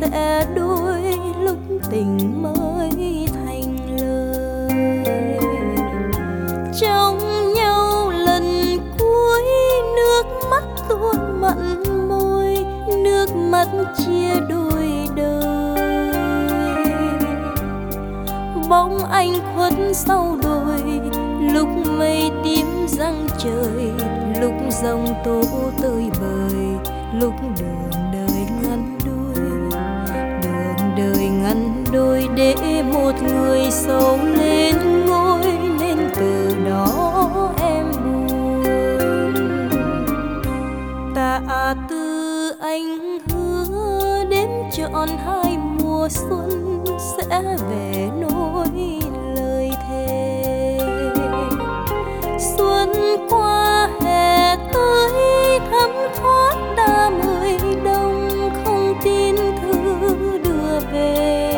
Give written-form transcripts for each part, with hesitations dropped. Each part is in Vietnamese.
sẽ đôi lúc tình mới thành lời. Trong nhau lần cuối nước mắt tuôn mặn môi, nước mắt chia đôi đời. Bóng anh khuất sau đồi, lúc mây tím răng trời, lúc giông tố tơi bời, lúc đường đời ngăn đôi. Đường đời ngăn đôi để một người sầu lên ngôi, nên từ đó em buồn. Tạ Tư anh hứa đến trọn hai mùa xuân sẽ về nối lời thề. Xuân qua hè tới thấm thoát đã mười đông, không tin thư đưa về.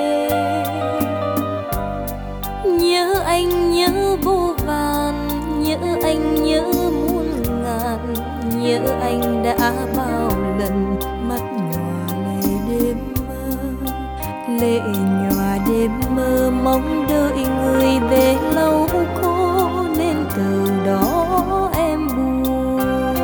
Nhớ anh nhớ vô vàn, nhớ anh nhớ muôn ngàn, nhớ anh đã bao lần mắt nhòa lệ đêm mơ. Lệ nhòa đêm mơ mong đợi người về lâu khô, nên từ đó em buồn.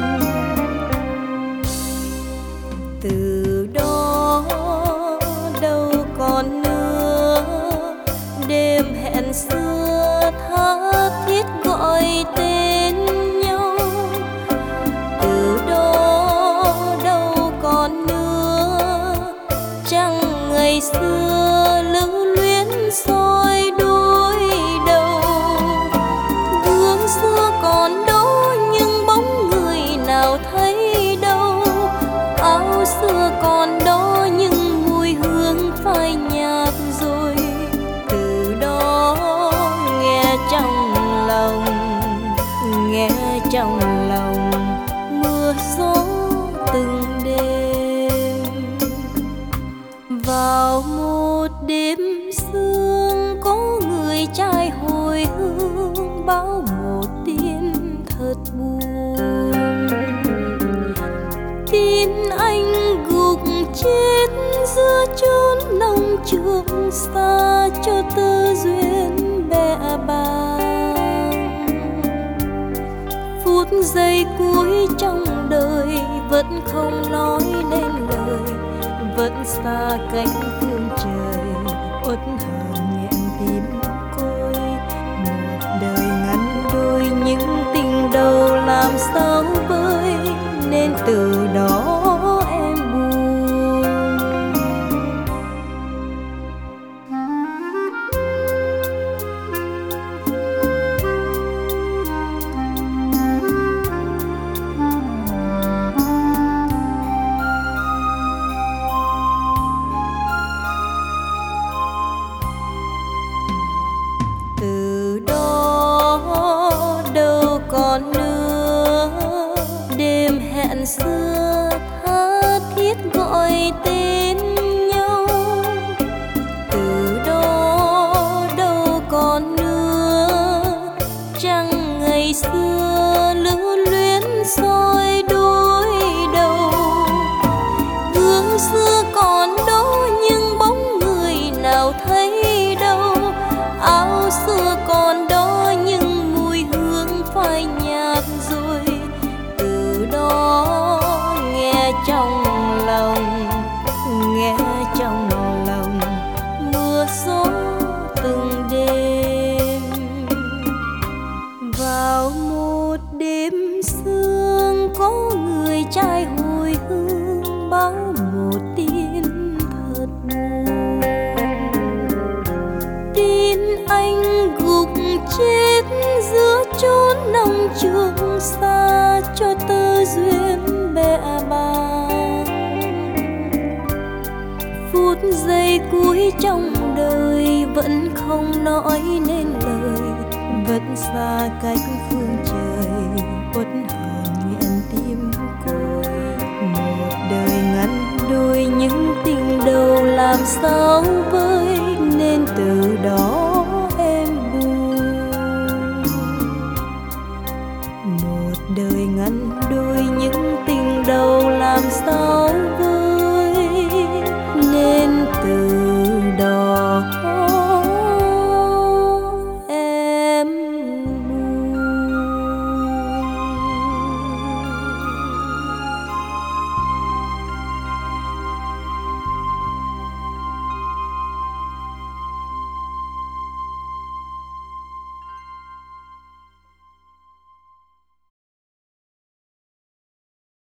Từ đó đâu còn nữa đêm hẹn xưa tha thiết gọi tên nhau. Từ đó đâu còn nữa chẳng ngày xưa lưu luyến soi đôi đầu. Gương xưa còn đó nhưng bóng người nào thấy đâu. Áo xưa còn đó nhưng mùi hương phai nhạt rồi. Từ đó nghe trong lòng, nghe trong lòng mưa gió từng đêm. Vào một đêm sương có người trai hồi hương báo một tin thật buồn. Tin anh gục chết giữa chốn nông trường xa, cho tơ duyên bẽ bàng. Phút giây cuối trong đời vẫn không nói nên lời, vẫn xa cánh phương trời uất hờn nghẹn tim côi. Một đời ngắn đôi những tình đầu làm sao vơi, nên từ đó em buồn. Từ đó đâu còn nữa đêm hẹn xưa tha thiết gọi tên nhau. Từ đó đâu còn nữa chẳng ngày xưa lưu luyến soi đôi đầu. Gương xưa còn đó nhưng bóng người nào thấy đâu. Áo xưa còn đó nhưng mùi hương phai nhạt rồi. Từ đó nghe trong lòng, nghe trong lòng mưa gió từng đêm. Vào một đêm sương có người trai hồi hương báo một tin thật buồn. Tin anh gục chết giữa chốn nông trường xa, cho tơ duyên bẽ bàng. Phút giây cuối trong đời vẫn không nói nên lời, vẫn xa cách phương trời uất hờn nghẹn tim côi. Một đời ngắn đôi những tình đầu làm sao